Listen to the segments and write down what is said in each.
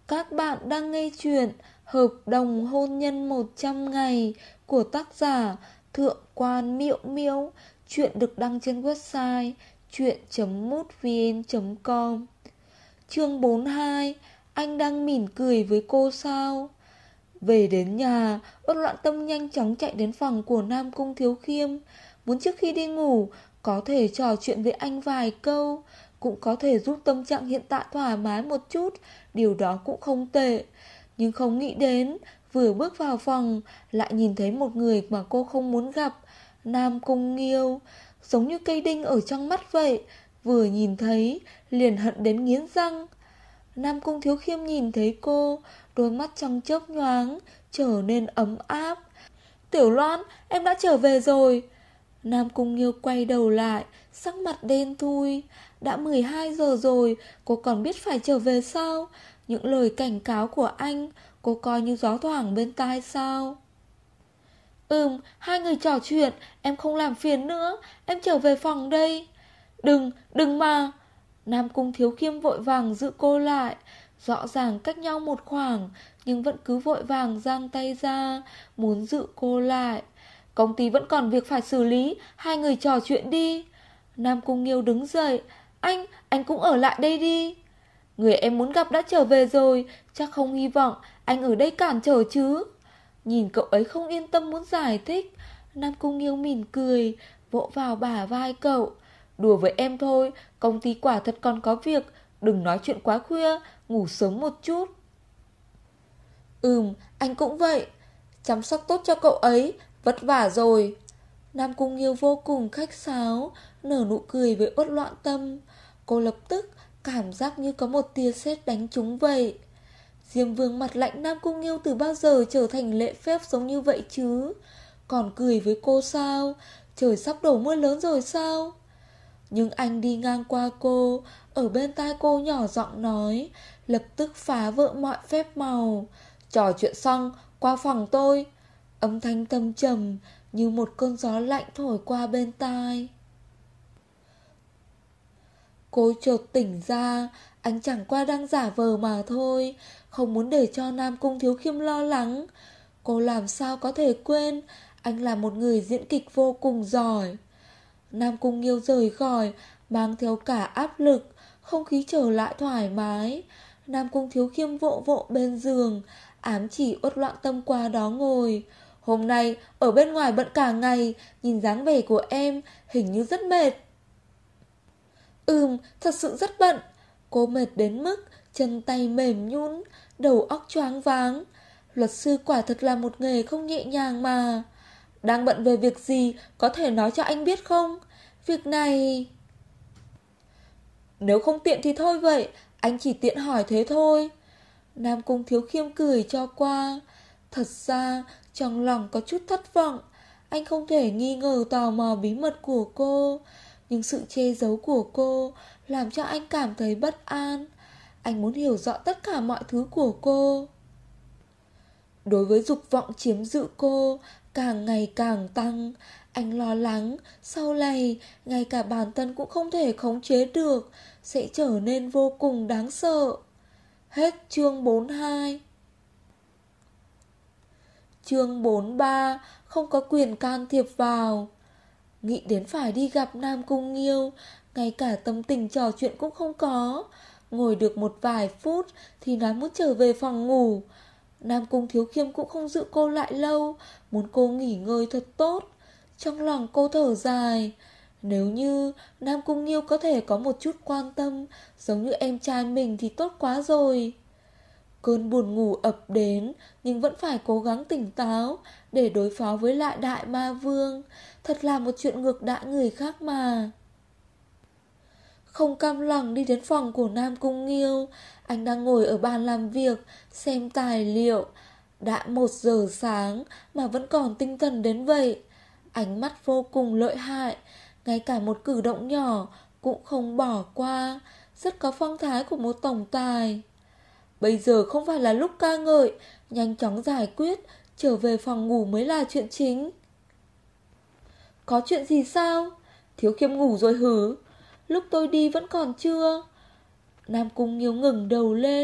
Các bạn đang nghe chuyện Hợp đồng hôn nhân 100 ngày của tác giả Thượng quan Miệu Miễu. Chuyện được đăng trên website chuyện.mútvn.com. Chương 42. Anh đang mỉm cười với cô sao? Về đến nhà, Uất Loạn Tâm nhanh chóng chạy đến phòng của Nam Cung Thiếu Khiêm, muốn trước khi đi ngủ có thể trò chuyện với anh vài câu, cũng có thể giúp tâm trạng hiện tại thoải mái một chút, điều đó cũng không tệ. Nhưng không nghĩ đến, vừa bước vào phòng lại nhìn thấy một người mà cô không muốn gặp, Nam Cung Nghiêu, giống như cây đinh ở trong mắt vậy, vừa nhìn thấy liền hận đến nghiến răng. Nam Cung Thiếu Khiêm nhìn thấy cô, đôi mắt trong chớp nhoáng trở nên ấm áp. Tiểu Loan, em đã trở về rồi. Nam Cung Nghiêu quay đầu lại, sắc mặt đen thui. Đã 12 giờ rồi, cô còn biết phải trở về sao? Những lời cảnh cáo của anh cô coi như gió thoảng bên tai sao? Hai người trò chuyện, em không làm phiền nữa, em trở về phòng đây. Đừng mà. Nam Cung Thiếu Khiêm vội vàng giữ cô lại. Rõ ràng cách nhau một khoảng, nhưng vẫn cứ vội vàng giang tay ra, muốn giữ cô lại. Công ty vẫn còn việc phải xử lý, hai người trò chuyện đi. Nam Cung Nghiêu đứng dậy. Anh cũng ở lại đây đi. Người em muốn gặp đã trở về rồi, chắc không hy vọng anh ở đây cản trở chứ. Nhìn cậu ấy không yên tâm muốn giải thích, Nam Cung Nghiêu mỉm cười, vỗ vào bả vai cậu. Đùa với em thôi, công ty quả thật còn có việc, đừng nói chuyện quá khuya, ngủ sớm một chút. Anh cũng vậy. Chăm sóc tốt cho cậu ấy, vất vả rồi. Nam Cung Nghiêu vô cùng khách sáo, nở nụ cười với Uất Loạn Tâm. Cô lập tức cảm giác như có một tia sét đánh trúng vậy. Diêm Vương mặt lạnh, Nam Cung Nghiêu từ bao giờ trở thành lễ phép giống như vậy chứ? Còn cười với cô sao? Trời sắp đổ mưa lớn rồi sao? Nhưng anh đi ngang qua cô, ở bên tai cô nhỏ giọng nói, lập tức phá vỡ mọi phép màu. Trò chuyện xong, qua phòng tôi. Âm thanh trầm trầm như một cơn gió lạnh thổi qua bên tai. Cô chợt tỉnh ra, anh chẳng qua đang giả vờ mà thôi, không muốn để cho Nam Cung Thiếu Khiêm lo lắng. Cô làm sao có thể quên, anh là một người diễn kịch vô cùng giỏi. Nam Cung Nghiêu rời khỏi, mang theo cả áp lực, không khí trở lại thoải mái. Nam Cung Thiếu Khiêm vỗ vỗ bên giường, ám chỉ Uất Loạn Tâm qua đó ngồi. Hôm nay ở bên ngoài bận cả ngày, nhìn dáng vẻ của em hình như rất mệt. Thật sự rất bận. Cô mệt đến mức chân tay mềm nhũn, đầu óc choáng váng. Luật sư quả thật là một nghề không nhẹ nhàng mà. Đang bận về việc gì, có thể nói cho anh biết không? Việc này... Nếu không tiện thì thôi vậy, anh chỉ tiện hỏi thế thôi. Nam Cung Thiếu Khiêm cười cho qua. Thật ra trong lòng có chút thất vọng. Anh không thể nghi ngờ tò mò bí mật của cô, nhưng sự che giấu của cô làm cho anh cảm thấy bất an. Anh muốn hiểu rõ tất cả mọi thứ của cô. Đối với dục vọng chiếm giữ cô càng ngày càng tăng, anh lo lắng sau này ngay cả bản thân cũng không thể khống chế được, sẽ trở nên vô cùng đáng sợ. Hết chương 42. Chương 43. Không có quyền can thiệp vào. Nghĩ đến phải đi gặp Nam Cung Nghiêu, ngay cả tâm tình trò chuyện cũng không có. Ngồi được một vài phút thì nói muốn trở về phòng ngủ. Nam Cung Thiếu Khiêm cũng không giữ cô lại lâu, muốn cô nghỉ ngơi thật tốt. Trong lòng cô thở dài. Nếu như Nam Cung Nghiêu có thể có một chút quan tâm giống như em trai mình thì tốt quá rồi. Cơn buồn ngủ ập đến, nhưng vẫn phải cố gắng tỉnh táo để đối phó với lại Đại Ma Vương. Thật là một chuyện ngược đãi người khác mà. Không cam lòng đi đến phòng của Nam Cung Nghiêu. Anh đang ngồi ở bàn làm việc, xem tài liệu. Đã 1 giờ sáng mà vẫn còn tinh thần đến vậy. Ánh mắt vô cùng lợi hại, ngay cả một cử động nhỏ cũng không bỏ qua. Rất có phong thái của một tổng tài. Bây giờ không phải là lúc ca ngợi, nhanh chóng giải quyết, trở về phòng ngủ mới là chuyện chính. Có chuyện gì sao? Thiếu Khiêm ngủ rồi hử? Lúc tôi đi vẫn còn chưa? Nam Cung Nghiêu ngẩng đầu lên,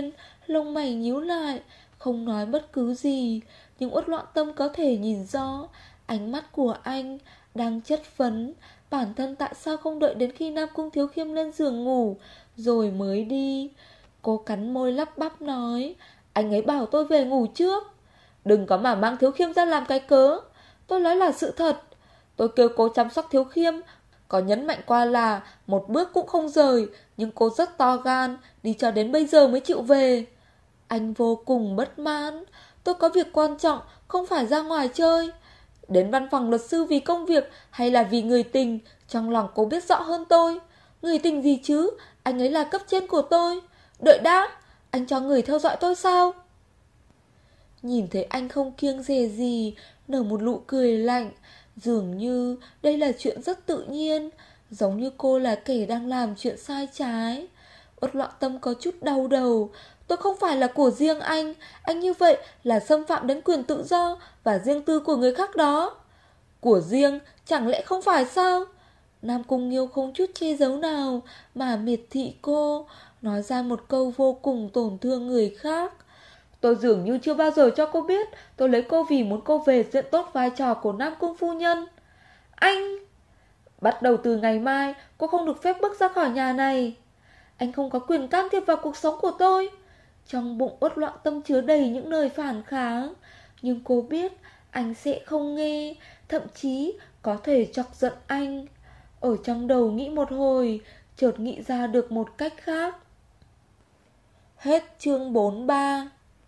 lông mày nhíu lại, không nói bất cứ gì. Nhưng Uất Loạn Tâm có thể nhìn rõ ánh mắt của anh đang chất vấn bản thân tại sao không đợi đến khi Nam Cung Thiếu Khiêm lên giường ngủ rồi mới đi. Cô cắn môi lắp bắp nói, anh ấy bảo tôi về ngủ trước. Đừng có mà mang Thiếu Khiêm ra làm cái cớ. Tôi nói là sự thật. Tôi kêu cô chăm sóc Thiếu Khiêm, có nhấn mạnh qua là một bước cũng không rời, nhưng cô rất to gan, đi cho đến bây giờ mới chịu về. Anh vô cùng bất mãn. Tôi có việc quan trọng, không phải ra ngoài chơi. Đến văn phòng luật sư vì công việc hay là vì người tình, trong lòng cô biết rõ hơn tôi. Người tình gì chứ, anh ấy là cấp trên của tôi. Đợi đã, anh cho người theo dõi tôi sao? Nhìn thấy anh không kiêng dè gì, nở một nụ cười lạnh, dường như đây là chuyện rất tự nhiên, giống như cô là kẻ đang làm chuyện sai trái. Uất Loạn Tâm có chút đau đầu. Tôi không phải là của riêng anh như vậy là xâm phạm đến quyền tự do và riêng tư của người khác đó. Của riêng chẳng lẽ không phải sao? Nam Cung Nghiêu không chút che giấu nào mà miệt thị cô, nói ra một câu vô cùng tổn thương người khác. Tôi dường như chưa bao giờ cho cô biết tôi lấy cô vì muốn cô về diện tốt vai trò của Nam Cung phu nhân. Anh! Bắt đầu từ ngày mai cô không được phép bước ra khỏi nhà này. Anh không có quyền can thiệp vào cuộc sống của tôi. Trong bụng Uất Loạn Tâm chứa đầy những lời phản kháng, nhưng cô biết anh sẽ không nghe, thậm chí có thể chọc giận anh. Ở trong đầu nghĩ một hồi, chợt nghĩ ra được một cách khác. Hết chương 43.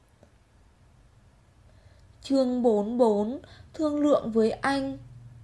Chương 44. Thương lượng với anh.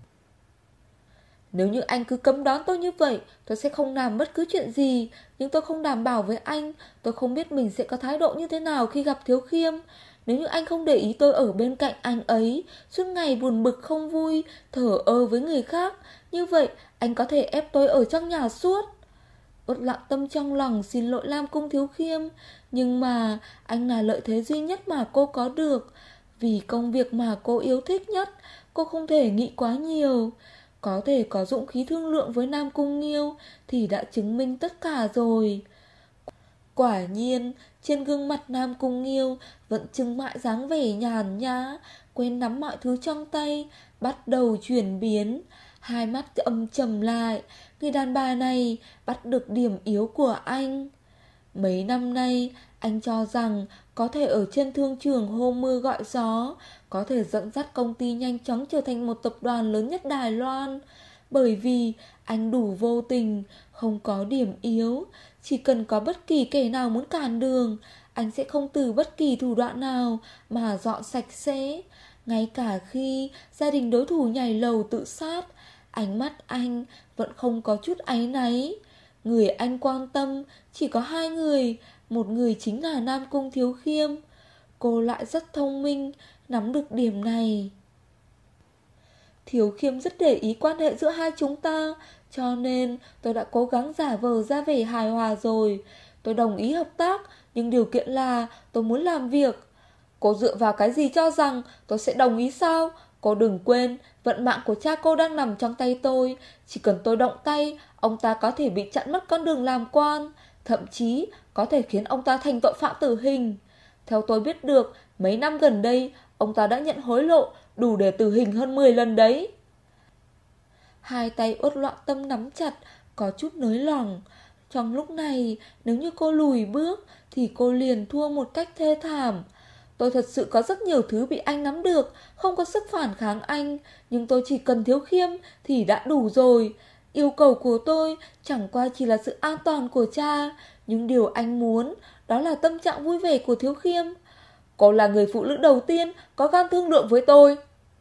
Nếu như anh cứ cấm đoán tôi như vậy, tôi sẽ không làm bất cứ chuyện gì. Nhưng tôi không đảm bảo với anh. Tôi không biết mình sẽ có thái độ như thế nào khi gặp Thiếu Khiêm. Nếu như anh không để ý tôi ở bên cạnh anh ấy, suốt ngày buồn bực không vui, thờ ơ với người khác, như vậy anh có thể ép tôi ở trong nhà suốt. Uất Lặng Tâm trong lòng xin lỗi Lam Cung Thiếu Khiêm, nhưng mà anh là lợi thế duy nhất mà cô có được. Vì công việc mà cô yêu thích nhất, cô không thể nghĩ quá nhiều. Có thể có dũng khí thương lượng với Nam Cung Nghiêu thì đã chứng minh tất cả rồi. Quả nhiên, trên gương mặt Nam Cung Nghiêu vẫn trưng mãi dáng vẻ nhàn nhã, quen nắm mọi thứ trong tay, bắt đầu chuyển biến. Hai mắt âm trầm lại, người đàn bà này bắt được điểm yếu của anh. Mấy năm nay, anh cho rằng có thể ở trên thương trường hô mưa gọi gió, có thể dẫn dắt công ty nhanh chóng trở thành một tập đoàn lớn nhất Đài Loan. Bởi vì anh đủ vô tình, không có điểm yếu. Chỉ cần có bất kỳ kẻ nào muốn cản đường, anh sẽ không từ bất kỳ thủ đoạn nào mà dọn sạch sẽ. Ngay cả khi gia đình đối thủ nhảy lầu tự sát, ánh mắt anh vẫn không có chút áy náy. Người anh quan tâm chỉ có hai người, một người chính là Nam Cung Thiếu Khiêm. Cô lại rất thông minh, nắm được điểm này. Thiếu Khiêm rất để ý quan hệ giữa hai chúng ta, cho nên tôi đã cố gắng giả vờ ra vẻ hài hòa rồi. Tôi đồng ý hợp tác, nhưng điều kiện là tôi muốn làm việc. Cô dựa vào cái gì cho rằng tôi sẽ đồng ý sao? Cô đừng quên, vận mạng của cha cô đang nằm trong tay tôi. Chỉ cần tôi động tay, ông ta có thể bị chặn mất con đường làm quan, thậm chí có thể khiến ông ta thành tội phạm tử hình. Theo tôi biết được, mấy năm gần đây, ông ta đã nhận hối lộ đủ để tử hình hơn 10 lần đấy. Hai tay Uất Loạn Tâm nắm chặt, có chút nới lỏng. Trong lúc này, nếu như cô lùi bước thì cô liền thua một cách thê thảm. Tôi thật sự có rất nhiều thứ bị anh nắm được, không có sức phản kháng anh, nhưng tôi chỉ cần Thiếu Khiêm thì đã đủ rồi. Yêu cầu của tôi chẳng qua chỉ là sự an toàn của cha, nhưng điều anh muốn đó là tâm trạng vui vẻ của Thiếu Khiêm. Cô là người phụ nữ đầu tiên có gan thương lượng với tôi.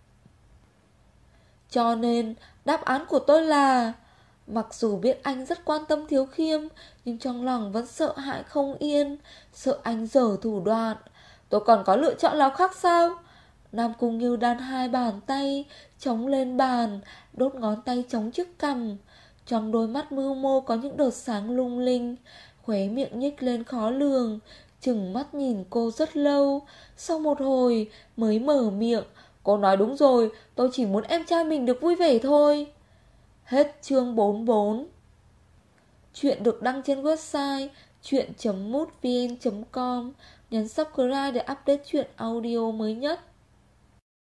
Cho nên đáp án của tôi là, mặc dù biết anh rất quan tâm Thiếu Khiêm, nhưng trong lòng vẫn sợ hãi không yên, sợ anh giở thủ đoạn. Tôi còn có lựa chọn nào khác sao? Nam Cung Nghiêu đan hai bàn tay chống lên bàn, đốt ngón tay chống trước cằm. Trong đôi mắt mưu mô có những đợt sáng lung linh, khóe miệng nhếch lên khó lường, chừng mắt nhìn cô rất lâu. Sau một hồi mới mở miệng. Cô nói đúng rồi, tôi chỉ muốn em trai mình được vui vẻ thôi. Hết chương 44. Chuyện được đăng trên website chuyện.mútvn.com, nhấn subscribe để update chuyện audio mới nhất.